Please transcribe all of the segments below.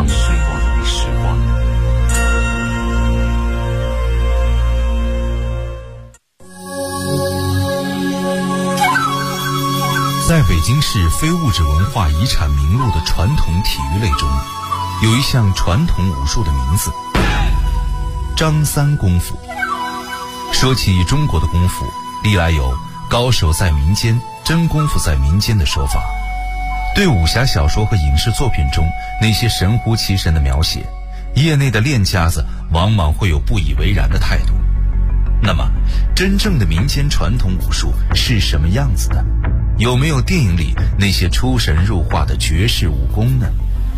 光。在北京市非物质文化遗产名录的传统体育类中，有一项传统武术的名字张三功夫。说起中国的功夫，历来有高手在民间，真功夫在民间的说法。对武侠小说和影视作品中那些神乎其神的描写，业内的练家子往往会有不以为然的态度。那么真正的民间传统武术是什么样子的？有没有电影里那些出神入化的绝世武功呢？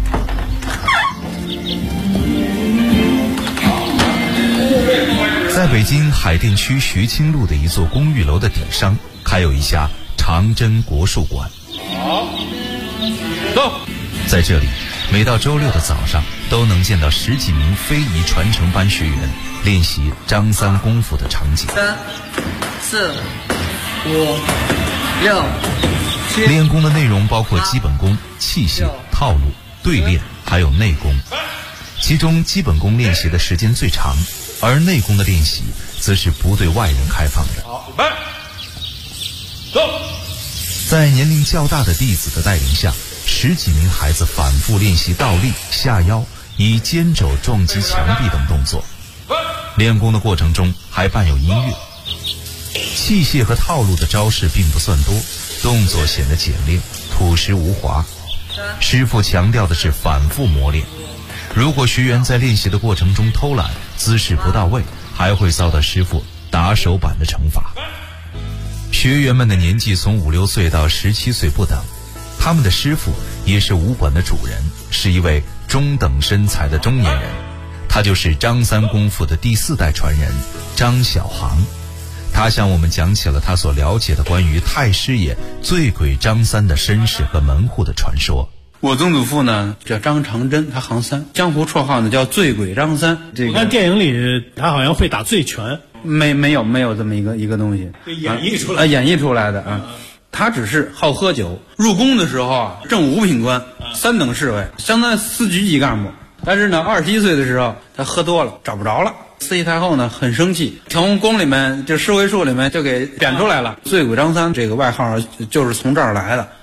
在北京海淀区徐清路的一座公寓楼的顶上，还有一家长征国术馆。好，走。在这里，每到周六的早上，都能见到10几名非遗传承班学员练习张三功夫的场景。3、4、5、6、7。练功的内容包括基本功、器械、套路、对练，还有内功。其中基本功练习的时间最长，而内功的练习则是不对外人开放的。好，准备，走。在年龄较大的弟子的带领下，10几名孩子反复练习倒立、下腰、以肩肘撞击墙壁等动作。练功的过程中还伴有音乐。器械和套路的招式并不算多，动作显得简练、朴实无华。师傅强调的是反复磨练。如果学员在练习的过程中偷懒，姿势不到位，还会遭到师傅打手板的惩罚。学员们的年纪从5、6岁到17岁不等，他们的师傅也是武馆的主人，是一位中等身材的中年人，他就是张三功夫的第4代传人张小航。他向我们讲起了他所了解的关于太师爷醉鬼张三的身世和门户的传说。 我曾祖父呢叫张长真，他行三，江湖绰号呢叫醉鬼张三。 我看电影里他好像会打醉拳， 没有这么一个东西， 演绎出来演绎出来的啊。他只是好喝酒，入宫的时候啊，正5品官，3等侍卫，相当于4局级干部。但是呢，21岁的时候他喝多了，找不着了。慈禧太后呢很生气，从宫里面就侍卫处里面就给贬出来了。醉鬼张三这个外号就是从这儿来的。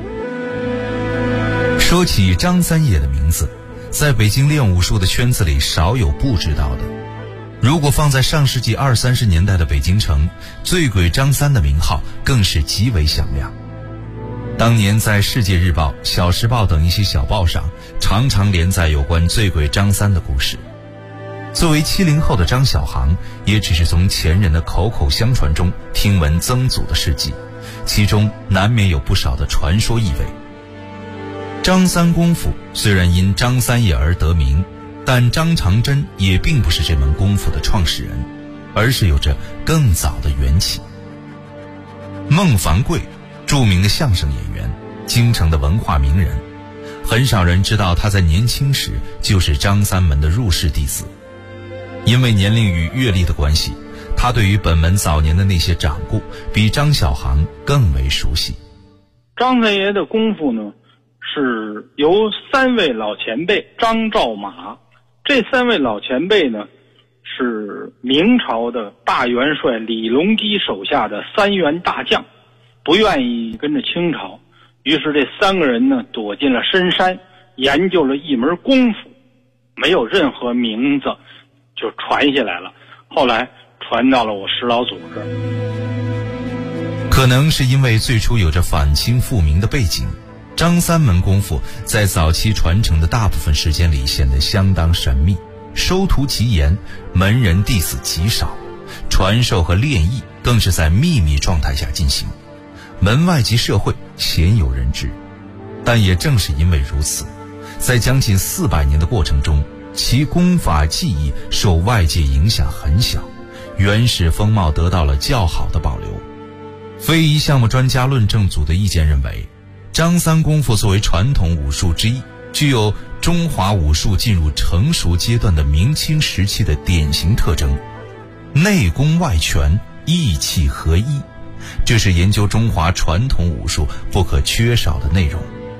说起张三爷的名字，在北京练武术的圈子里少有不知道的。如果放在上世纪20、30年代的北京城，醉鬼张三的名号更是极为响亮。当年在《世界日报》《小时报》等一些小报上，常常连载有关醉鬼张三的故事。作为70后的张小航，也只是从前人的口口相传中听闻曾祖的事迹，其中难免有不少的传说意味。张三功夫虽然因张三爷而得名，但张长真也并不是这门功夫的创始人，而是有着更早的缘起。孟凡贵，著名的相声演员，京城的文化名人，很少人知道他在年轻时就是张三门的入室弟子。因为年龄与阅历的关系，他对于本门早年的那些掌故比张小航更为熟悉。 张三爷的功夫呢，是由3位老前辈张赵马，这3位老前辈呢是明朝的大元帅李隆基手下的3员大将，不愿意跟着清朝，于是这3个人呢躲进了深山，研究了一门功夫，没有任何名字就传下来了，后来传到了我师老祖这儿。 可能是因为最初有着反清复明的背景，张三门功夫在早期传承的大部分时间里显得相当神秘，收徒极严，门人弟子极少，传授和练艺更是在秘密状态下进行，门外及社会鲜有人知。但也正是因为如此，在将近400年的过程中，其功法技艺受外界影响很小，原始风貌得到了较好的保留。非遗项目专家论证组的意见认为，张三功夫作为传统武术之一，具有中华武术进入成熟阶段的明清时期的典型特征，内功外拳，意气合一，这是研究中华传统武术不可缺少的内容。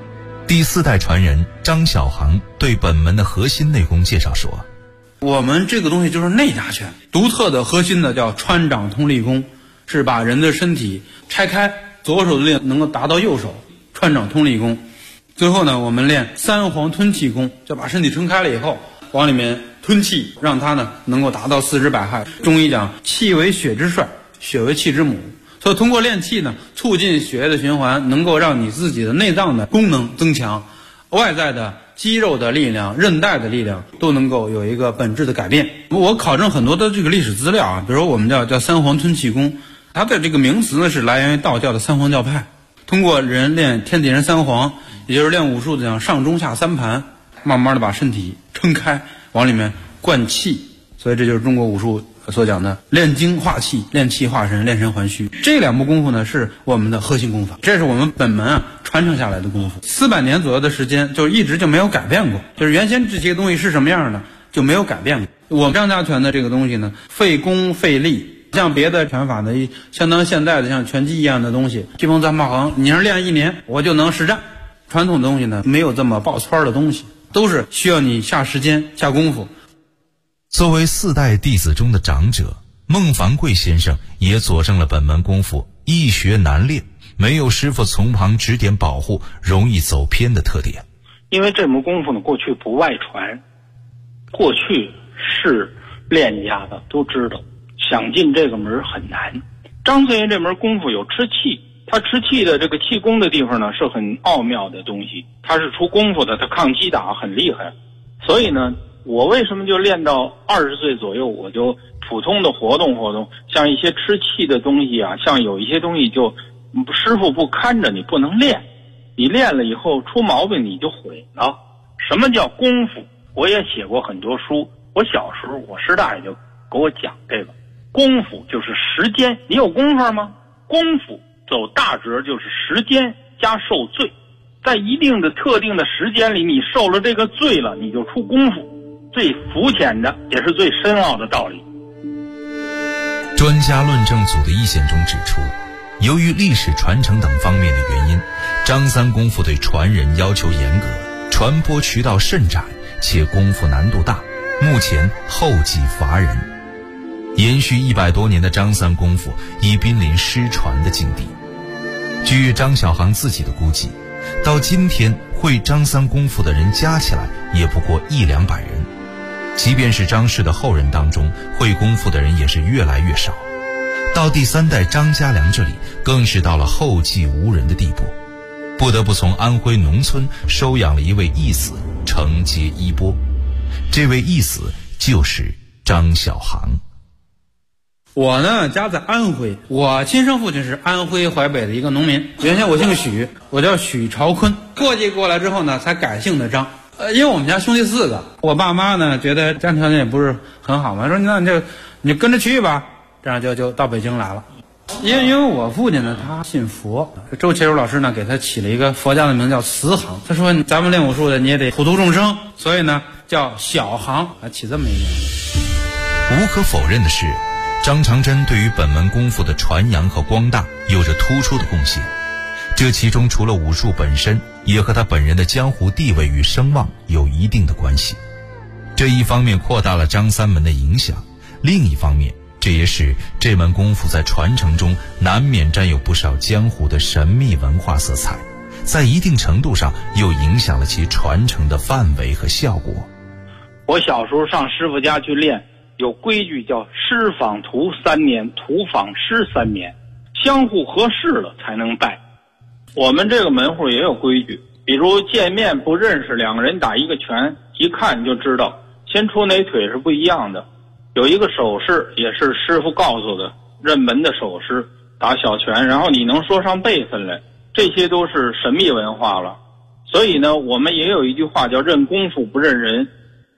第4代传人张小航对本门的核心内功介绍说， 我们这个东西就是内家拳，独特的核心的叫穿掌通力功，是把人的身体拆开，左手的力能够达到右手，穿掌通力功。最后呢，我们练三黄吞气功，就把身体撑开了以后往里面吞气，让它呢能够达到四肢百骸。中医讲气为血之帅，血为气之母，所以通过练气呢，促进血液的循环，能够让你自己的内脏的功能增强，外在的肌肉的力量、韧带的力量都能够有一个本质的改变。我考证很多的这个历史资料啊，比如说我们叫三黄吞气功，它的这个名词呢是来源于道教的三黄教派，通过人练天地人三黄，也就是练武术的讲上中下三盘，慢慢的把身体撑开，往里面灌气，所以这就是中国武术所讲的练精化气、练气化神、练神还虚。这2部功夫呢是我们的核心功法，这是我们本门传承下来的功夫，400年左右的时间就一直就没有改变过，就是原先这些东西是什么样的就没有改变过。我们张家拳的这个东西呢，费功费力，像别的拳法呢相当现代的像拳击一样的东西，疾风三炮横，你要练1年我就能实战。传统的东西呢没有这么爆圈的东西，都是需要你下时间下功夫。 作为4代弟子中的长者，孟凡贵先生也佐证了本门功夫易学难练，没有师傅从旁指点保护，容易走偏的特点。 因为这门功夫呢，过去不外传，过去是练家的都知道，想进这个门很难。张三爷这门功夫有吃气，他吃气的这个气功的地方呢是很奥妙的东西，他是出功夫的，他抗击打很厉害。所以呢，我为什么就练到20岁左右，我就普通的活动，像一些吃气的东西啊，像有一些东西就师傅不看着你不能练，你练了以后出毛病你就毁了。什么叫功夫？我也写过很多书，我小时候我师大爷就给我讲这个功夫就是时间，你有功夫吗？功夫走大折就是时间加受罪，在一定的特定的时间里，你受了这个罪了，你就出功夫。最肤浅的也是最深奥的道理。 专家论证组的意见中指出，由于历史传承等方面的原因，张三功夫对传人要求严格，传播渠道甚窄，且功夫难度大，目前后继乏人。延续100多年的张三功夫已濒临失传的境地。据张小航自己的估计，到今天会张三功夫的人加起来也不过100-200人，即便是张氏的后人当中，会功夫的人也是越来越少。到第3代张家良这里，更是到了后继无人的地步，不得不从安徽农村收养了一位义子承接衣钵。这位义子就是张小航。 我呢家在安徽，我亲生父亲是安徽淮北的一个农民，原先我姓许，我叫许朝坤，过继过来之后呢才改姓的张。因为我们家兄弟4个，我爸妈呢觉得家庭条件也不是很好嘛，说那你跟着去吧，这样就到北京来了。因为我父亲呢他信佛，周启儒老师呢给他起了一个佛家的名叫慈航，他说咱们练武术的你也得普度众生，所以呢叫小航，起这么一个名字。 无可否认的是，张长真对于本门功夫的传扬和光大有着突出的贡献，这其中除了武术本身，也和他本人的江湖地位与声望有一定的关系。这一方面扩大了张三门的影响，另一方面这也使这门功夫在传承中难免沾有不少江湖的神秘文化色彩，在一定程度上又影响了其传承的范围和效果。 我小时候上师傅家去练，有规矩叫师访徒3年，徒访师3年，相互合适了才能拜。我们这个门户也有规矩，比如见面不认识，2个人打一个拳，一看就知道先出哪腿是不一样的。有一个手势也是师傅告诉的，认门的手势，打小拳，然后你能说上辈分来，这些都是神秘文化了。所以呢，我们也有一句话叫认功夫不认人。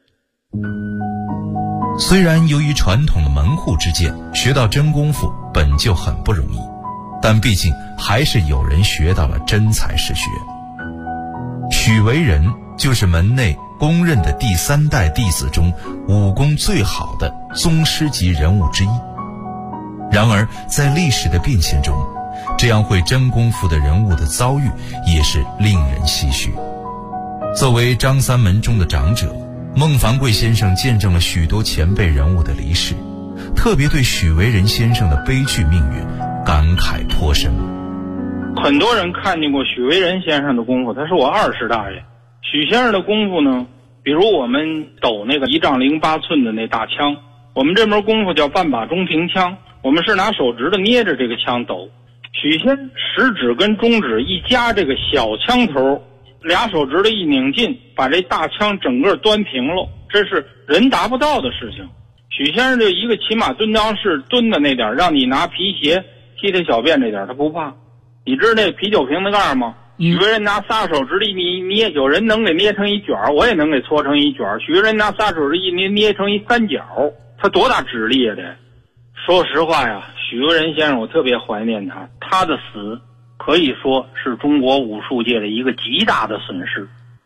虽然由于传统的门户之见，学到真功夫本就很不容易，但毕竟还是有人学到了真才实学。许为仁就是门内公认的第3代弟子中武功最好的宗师级人物之一。然而在历史的变迁中， 这样会真功夫的人物的遭遇也是令人唏嘘。作为张三门中的长者，孟凡贵先生见证了许多前辈人物的离世，特别对许维仁先生的悲剧命运感慨颇深。 很多人看见过许维仁先生的功夫，他是我20大爷。许先生的功夫呢，比如我们抖那个1丈08寸的那大枪，我们这门功夫叫半把中平枪，我们是拿手指头捏着这个枪抖。许先食指跟中指一夹这个小枪头，俩手指头一拧进，把这大枪整个端平了，这是人达不到的事情。许先生就一个骑马蹲裆式蹲的那点，让你拿皮鞋踢他小便这点他不怕。你知道那啤酒瓶子盖吗？许维仁拿仨手指头一捏，有人能给捏成一卷，我也能给搓成一卷。许维仁拿仨手指一捏成一三角，他多大指力啊！这说实话呀，许维仁先生我特别怀念他，他的死可以说是中国武术界的一个极大的损失。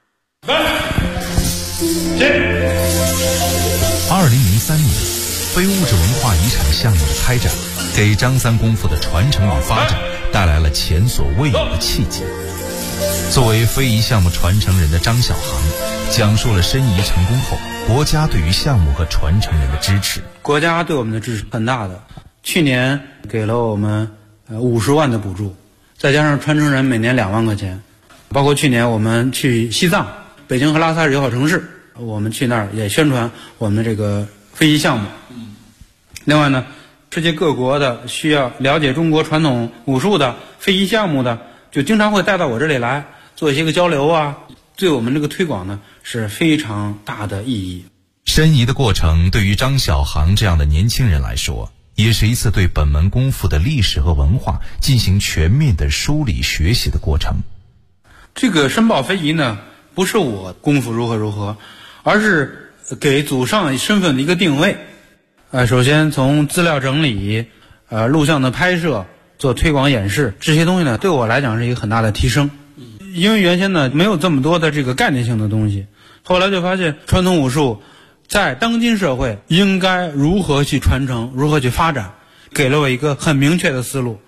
2003年，非物质文化遗产项目的开展，给张三功夫的传承与发展带来了前所未有的契机。作为非遗项目传承人的张小航，讲述了申遗成功后国家对于项目和传承人的支持。 国家对我们的支持很大的，去年给了我们50万的补助，再加上传承人每年2万块钱。包括去年我们去西藏，北京和拉萨是友好城市，我们去那儿也宣传我们这个非遗项目。另外呢，世界各国的需要了解中国传统武术的非遗项目的，就经常会带到我这里来做一些个交流啊，对我们这个推广呢是非常大的意义。 申遗的过程对于张小航这样的年轻人来说，也是一次对本门功夫的历史和文化进行全面的梳理学习的过程。 这个申报非遗呢，不是我功夫如何，而是给祖上身份的一个定位。首先从资料整理、录像的拍摄、做推广演示，这些东西呢，对我来讲是一个很大的提升。因为原先呢没有这么多的这个概念性的东西，后来就发现传统武术在当今社会应该如何去传承，如何去发展，给了我一个很明确的思路。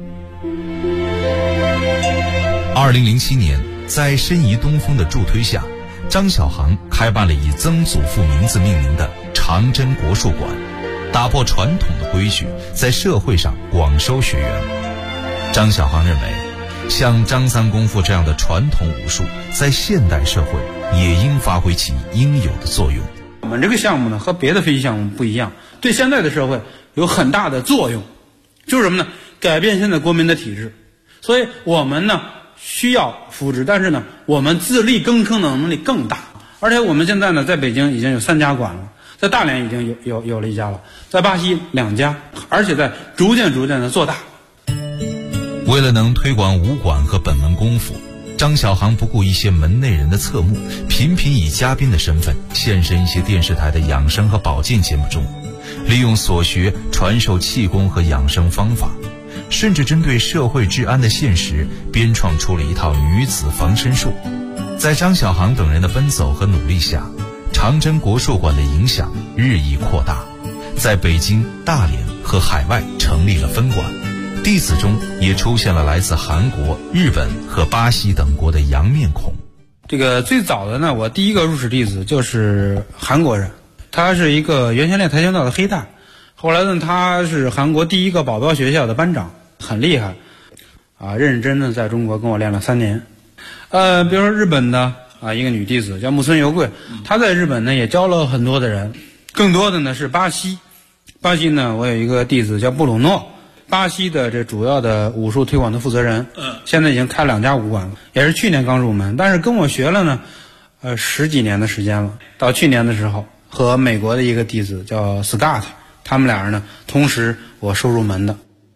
2007年，在申遗东风的助推下，张小航开办了以曾祖父名字命名的长征国术馆，打破传统的规矩，在社会上广收学员。张小航认为，像张三功夫这样的传统武术在现代社会也应发挥其应有的作用。 我们这个项目呢和别的非遗项目不一样，对现在的社会有很大的作用，就是什么呢？改变现在国民的体制。所以我们呢需要扶持，但是呢我们自力更生的能力更大。而且我们现在呢在北京已经有3家馆了，在大连已经有了1家了，在巴西2家，而且在逐渐的做大。 为了能推广武馆和本门功夫，张小航不顾一些门内人的侧目，频频以嘉宾的身份现身一些电视台的养生和保健节目中，利用所学传授气功和养生方法，甚至针对社会治安的现实编创出了一套女子防身术。在张小航等人的奔走和努力下，长征国术馆的影响日益扩大，在北京、大连和海外成立了分馆，弟子中也出现了来自韩国、日本和巴西等国的洋面孔。 这个最早的呢，我第一个入室弟子就是韩国人，他是一个原先练跆拳道的黑带，后来呢他是韩国第一个保镖学校的班长，很厉害认真的在中国跟我练了3年。比如说日本的一个女弟子叫木村由贵，她在日本呢也教了很多的人。更多的呢是巴西呢我有一个弟子叫布鲁诺，巴西的这主要的武术推广的负责人，现在已经开2家武馆了，也是去年刚入门，但是跟我学了呢10几年的时间了。到去年的时候和美国的一个弟子叫 Scott， 他们俩人呢同时我收入门的。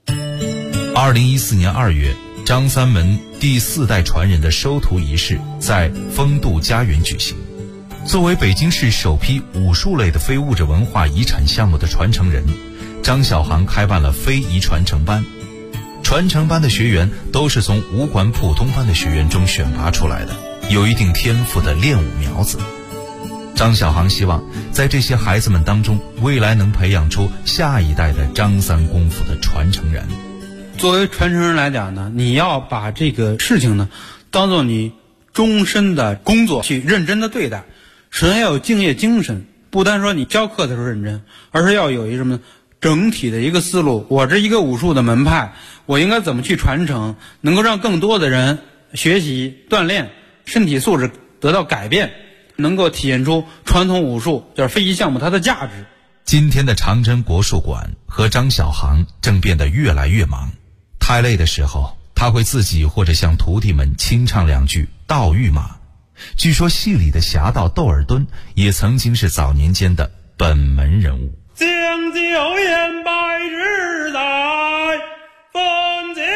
2014年2月，张三门第4代传人的收徒仪式在丰度家园举行。作为北京市首批武术类的非物质文化遗产项目的传承人，张小航开办了非遗传承班。传承班的学员都是从武馆普通班的学员中选拔出来的，有一定天赋的练武苗子。张小航希望在这些孩子们当中，未来能培养出下一代的张三功夫的传承人。 作为传承人来讲呢，你要把这个事情呢当做你终身的工作去认真的对待。首先要有敬业精神，不单说你教课的时候认真，而是要有一个什么整体的一个思路。我这一个武术的门派，我应该怎么去传承，能够让更多的人学习锻炼，身体素质得到改变，能够体现出传统武术就是非遗项目它的价值。 今天的长征国术馆和张小航正变得越来越忙，太累的时候他会自己或者向徒弟们清唱两句道玉马。据说戏里的侠盗窦尔敦也曾经是早年间的本门人物。 将酒言百日在，分间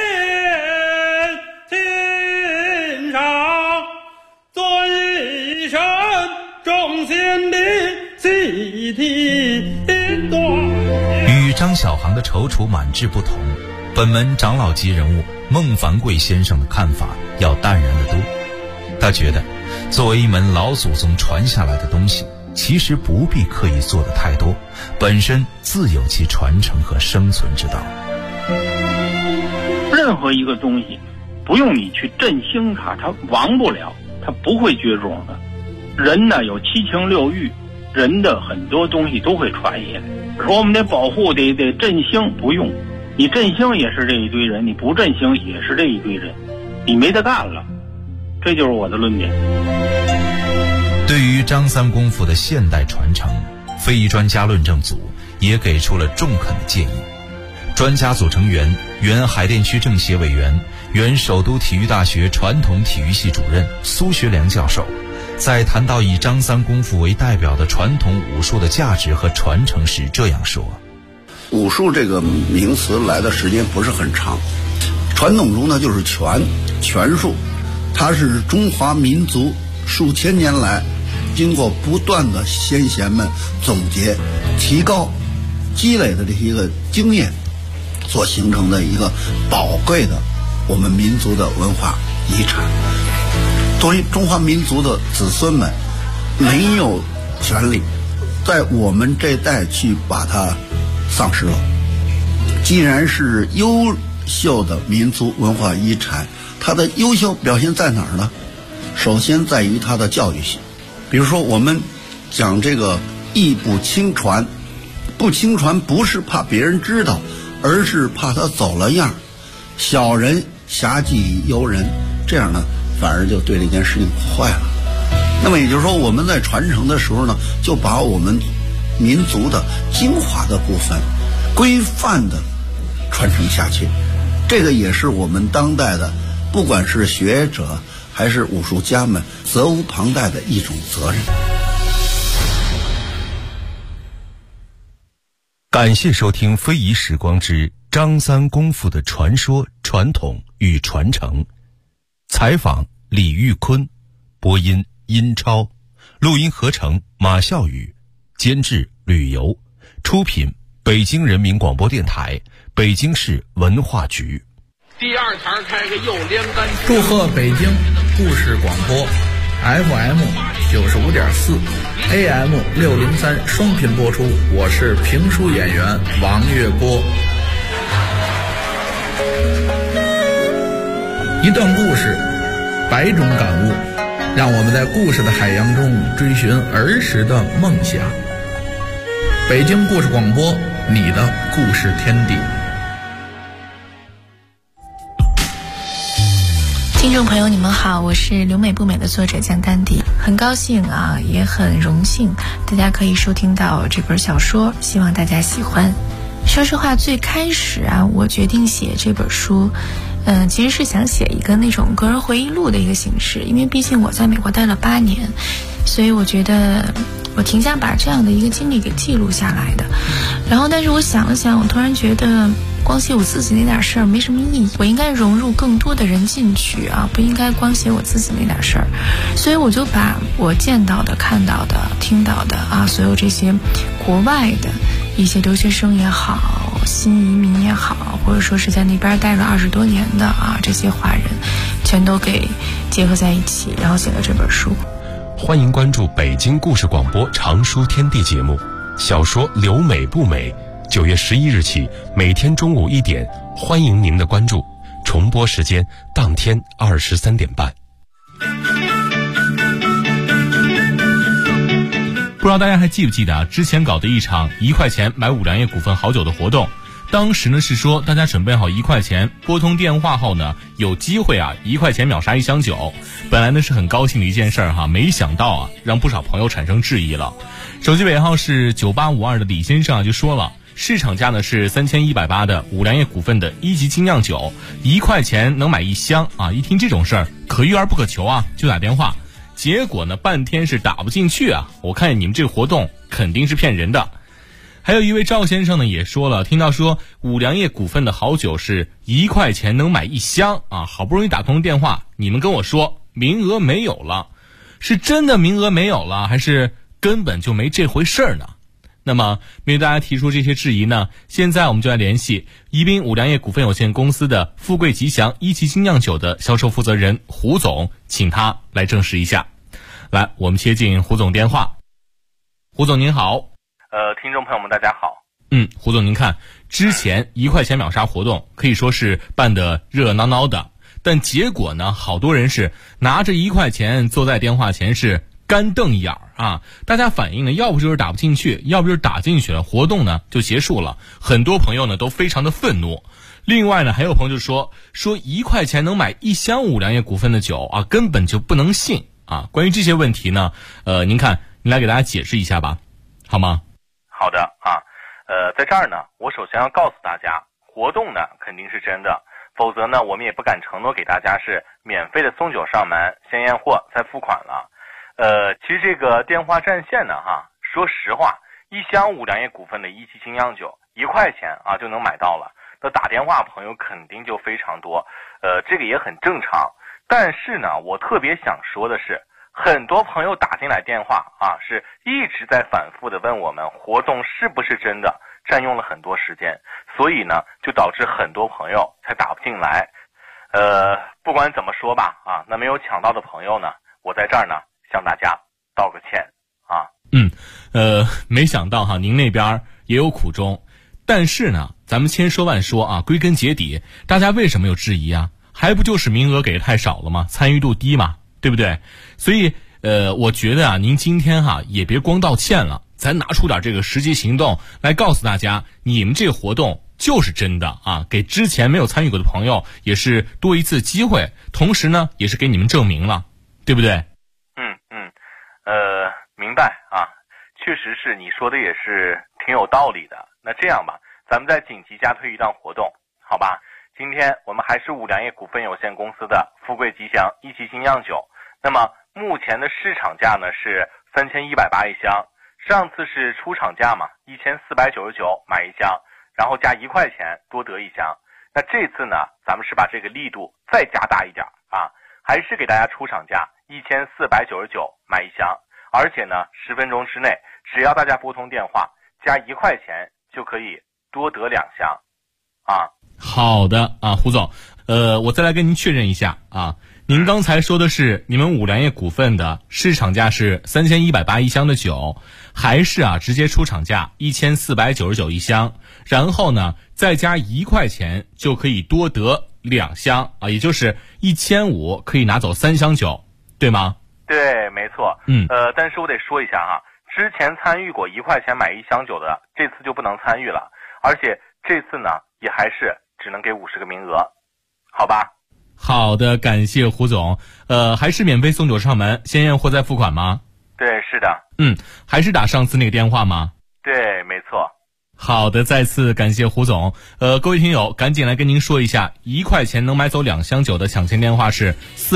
天上，尊一声众先帝细听断。 与张小航的踌躇满志不同，本门长老级人物孟凡贵先生的看法要淡然得多。他觉得作为一门老祖宗传下来的东西，其实不必刻意做的太多，本身自有其传承和生存之道。 任何一个东西不用你去振兴它，它亡不了，它不会绝种的。人呢有七情六欲，人的很多东西都会传下来。说我们得保护得振兴，不用，你振兴也是这一堆人，你不振兴也是这一堆人，你没得干了。这就是我的论点。 对于张三功夫的现代传承，非遗专家论证组也给出了中肯的建议。专家组成员原海淀区政协委员、原首都体育大学传统体育系主任苏学良教授，在谈到以张三功夫为代表的传统武术的价值和传承时这样说： 武术这个名词来的时间不是很长，传统中呢就是拳术，它是中华民族数千年来经过不断的先贤们总结、提高、积累的这一个经验所形成的一个宝贵的我们民族的文化遗产。作为中华民族的子孙们，没有权利在我们这代去把它丧失了。既然是优秀的民族文化遗产，它的优秀表现在哪儿呢？首先在于它的教育性。比如说我们讲这个艺不轻传，不轻传不是怕别人知道，而是怕他走了样，小人侠忌尤人，这样呢反而就对这件事情破坏了。那么也就是说，我们在传承的时候呢，就把我们民族的精华的部分规范的传承下去，这个也是我们当代的不管是学者还是武术家们责无旁贷的一种责任。 感谢收听《非遗时光之张三功夫的传说、传统与传承》，采访李玉坤，播音殷超，录音合成马啸宇，监制旅游，出品北京人民广播电台、北京市文化局。 第二台开个右连杆。 祝贺北京故事广播 FM 95.4 AM 603双频播出，我是评书演员王月波。一段故事，百种感悟，让我们在故事的海洋中追寻儿时的梦想。北京故事广播，你的故事天地。 听众朋友你们好，我是留美不美的作者江丹迪，很高兴啊，也很荣幸大家可以收听到这本小说，希望大家喜欢。说实话，最开始啊，我决定写这本书其实是想写一个那种个人回忆录的一个形式，因为毕竟我在美国待了8年，所以我觉得我挺想把这样的一个经历给记录下来的。然后但是我想了想，我突然觉得光写我自己那点事儿没什么意义，我应该融入更多的人进去啊，不应该光写我自己那点事儿。所以我就把我见到的、看到的、听到的啊，所有这些国外的一些留学生也好，新移民也好，或者说是在那边待了20多年的啊，这些华人全都给结合在一起，然后写了这本书。 欢迎关注北京故事广播长书天地节目，小说留美不美，9月11日起每天中午1点欢迎您的关注。重播时间当天23点半。 不知道大家还记不记得之前搞的一场1块钱买五粮液股份好酒的活动，当时呢是说大家准备好1块钱，拨通电话后呢有机会1块钱秒杀1箱酒。本来呢是很高兴的一件事儿没想到让不少朋友产生质疑了。手机尾号是9852的李先生就说了，市场价呢是3180的五粮液股份的1级精酿酒，1块钱能买1箱一听这种事儿可遇而不可求就打电话。结果呢半天是打不进去我看你们这个活动肯定是骗人的。还有一位赵先生呢也说了，听到说五粮液股份的好酒是1块钱能买1箱好不容易打通电话，你们跟我说名额没有了，是真的名额没有了，还是根本就没这回事儿呢？那么面对大家提出这些质疑呢，现在我们就来联系宜宾五粮液股份有限公司的富贵吉祥1级精酿酒的销售负责人胡总，请他来证实一下。来，我们接进胡总电话。胡总您好。 听众朋友们大家好。 胡总您看，之前1块钱秒杀活动可以说是办得热闹闹的，但结果呢好多人是拿着1块钱坐在电话前是干瞪眼儿大家反映呢，要不就是打不进去，要不就是打进去了，活动呢就结束了。很多朋友呢都非常的愤怒。另外呢，还有朋友就说1块钱能买1箱五粮液股份的酒根本就不能信关于这些问题呢，您看，您来给大家解释一下吧，好吗？ 好的在这儿呢，我首先要告诉大家，活动呢肯定是真的，否则呢我们也不敢承诺给大家是免费的送酒上门，先验货再付款了。其实这个电话占线呢说实话，1箱五粮液股份的1级精酿酒1块钱就能买到了，那打电话朋友肯定就非常多，这个也很正常。但是呢，我特别想说的是，很多朋友打进来电话是一直在反复的问我们活动是不是真的，占用了很多时间，所以呢就导致很多朋友才打不进来。不管怎么说吧那没有抢到的朋友呢，我在这儿呢向大家道个歉没想到您那边也有苦衷。但是呢，咱们千说万说归根结底，大家为什么有质疑还不就是名额给的太少了吗？参与度低嘛，对不对？所以我觉得您今天也别光道歉了，咱拿出点这个实际行动来告诉大家，你们这个活动就是真的给之前没有参与过的朋友也是多一次机会，同时呢也是给你们证明了，对不对？ 明白确实是你说的也是挺有道理的。那这样吧，咱们再紧急加推一档活动，好吧？今天我们还是五粮液股份有限公司的富贵吉祥1级精酿酒，那么目前的市场价呢是3180一箱，上次是出厂价嘛，1499买1箱，然后加1块钱多得1箱。那这次呢，咱们是把这个力度再加大一点还是给大家出厂价1499买1箱，而且呢10分钟之内，只要大家拨通电话加1块钱就可以多得2箱好的胡总，我再来跟您确认一下您刚才说的是你们五粮液股份的市场价是3180一箱的酒，还是直接出厂价1499一箱，然后呢再加1块钱就可以多得2箱也就是1500可以拿走3箱酒，对吗？ 对，没错。但是我得说一下之前参与过1块钱买1箱酒的，这次就不能参与了，而且这次呢也还是只能给50个名额，好吧？ 好的，感谢胡总。还是免费送酒上门，先验货再付款吗？ 对，是的。 还是打上次那个电话吗？ 对，没错。 好的，再次感谢胡总。各位听友，赶紧来跟您说一下，1块钱能买走2箱酒的抢钱电话是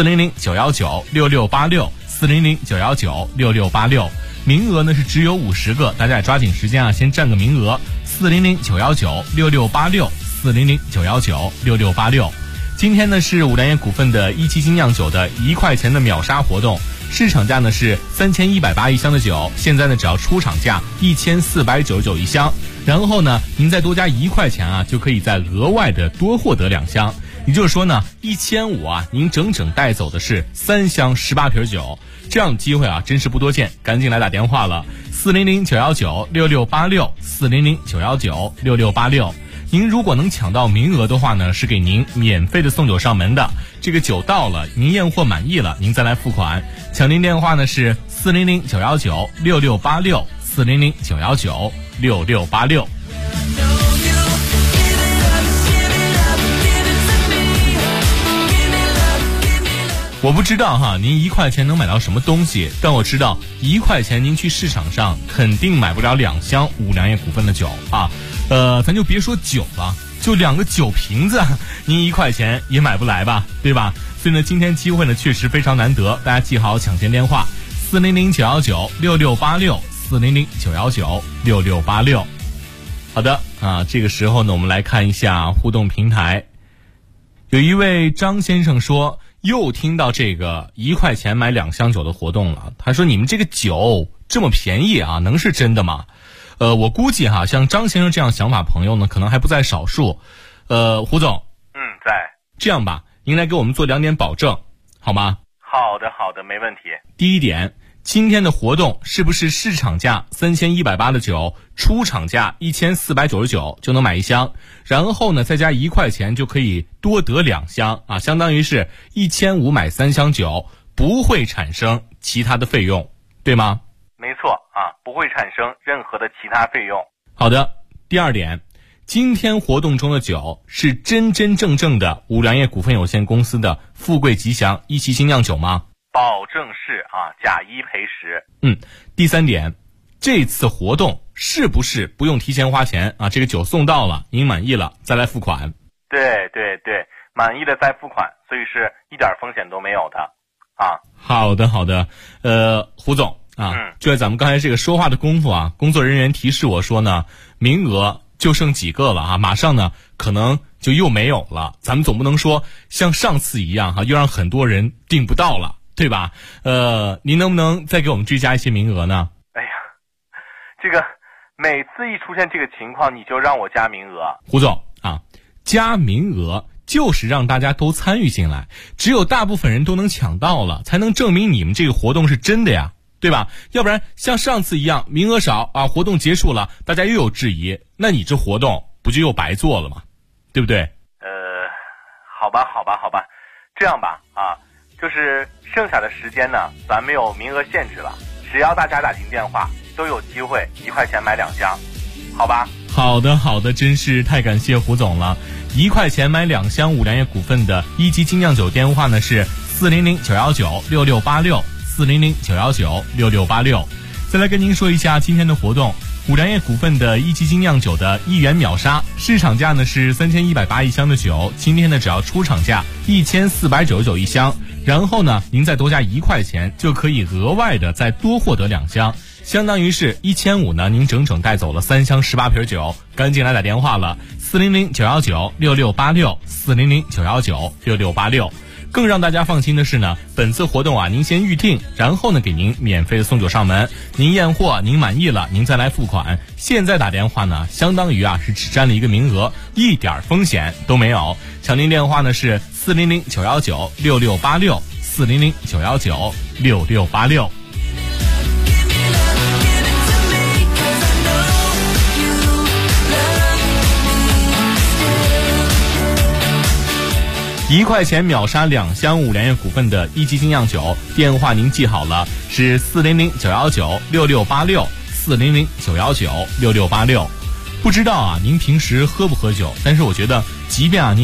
400-919-6686，400-919-6686。名额呢是只有50个，大家也抓紧时间先占个名额。400-919-6686，400-919-6686。今天呢是五粮液股份的1级精酿酒的1块钱的秒杀活动，市场价呢是3180一箱的酒，现在呢只要出厂价1499一箱，然后呢您再多加1块钱就可以再额外的多获得2箱，也就是说呢1500您整整带走的是3箱18瓶酒，这样的机会真是不多见，赶紧来打电话了，400-919-6686，400-919-6686。 您如果能抢到名额的话呢，是给您免费的送酒上门的。这个酒到了，您验货满意了，您再来付款。抢您电话呢是400-919-6686，400-919-6686。我不知道哈，您1块钱能买到什么东西，但我知道1块钱您去市场上肯定买不了2箱五粮液股份的酒啊。咱就别说酒了，就2个酒瓶子，您1块钱也买不来吧，对吧？所以呢，今天机会呢确实非常难得，大家记好抢先电话400-919-6686，400-919-6686。好的啊，这个时候呢，我们来看一下互动平台。有一位张先生说，又听到这个1块钱买2箱酒的活动了。他说，你们这个酒这么便宜啊，能是真的吗？我估计哈，像张先生这样想法朋友呢，可能还不在少数。胡总， 在。 这样吧，您来给我们做2点保证，好吗？ 好的，没问题。 第一点，今天的活动是不是市场价3180的酒，出厂价1499就能买1箱，然后呢再加1块钱就可以多得2箱啊，相当于是1500买3箱酒，不会产生其他的费用，对吗？ 没错啊，不会产生任何的其他费用。 好的，第二点，今天活动中的酒是真真正正的五粮液股份有限公司的富贵吉祥一期精酿酒吗？ 保证是啊，假一赔10。 第三点，这次活动是不是不用提前花钱啊？这个酒送到了，您满意了再来付款。 对，满意了再付款，所以是一点风险都没有的啊。 好的，胡总啊，就在咱们刚才这个说话的功夫啊，工作人员提示我说呢，名额就剩几个了啊，马上呢可能就又没有了。咱们总不能说像上次一样哈，又让很多人订不到了，对吧？您能不能再给我们追加一些名额呢？ 哎呀，这个每次一出现这个情况，你就让我加名额。 胡总啊，加名额就是让大家都参与进来，只有大部分人都能抢到了，才能证明你们这个活动是真的呀，对吧？要不然像上次一样名额少啊，活动结束了大家又有质疑，那你这活动不就又白做了吗？对不对？ 好吧，这样吧啊，就是剩下的时间呢，咱没有名额限制了，只要大家打进电话都有机会1块钱买2箱，好吧？ 好的，真是太感谢胡总了。1块钱买2箱五粮液股份的一级精酿酒电话呢是400-919-6686，400-919-6686。再来跟您说一下今天的活动，五粮液股份的一级精酿酒的1元秒杀，市场价呢是31801箱的酒，今天呢只要出厂价14991箱，然后呢您再多加1块钱就可以额外的再多获得2箱，相当于是1500呢您整整带走了3箱18瓶酒。赶紧来打电话了，400-919-6686，400-919-6686。更让大家放心的是呢，本次活动啊，您先预定，然后呢给您免费的送酒上门，您验货您满意了您再来付款。现在打电话呢相当于啊是只占了一个名额，一点风险都没有。抢您电话呢是400-919-6686，400-919-6686。1块钱秒杀2箱五粮液股份的一级精酿酒，电话您记好了，是400-919-6686，400-919-6686。不知道啊您平时喝不喝酒，但是我觉得即便啊您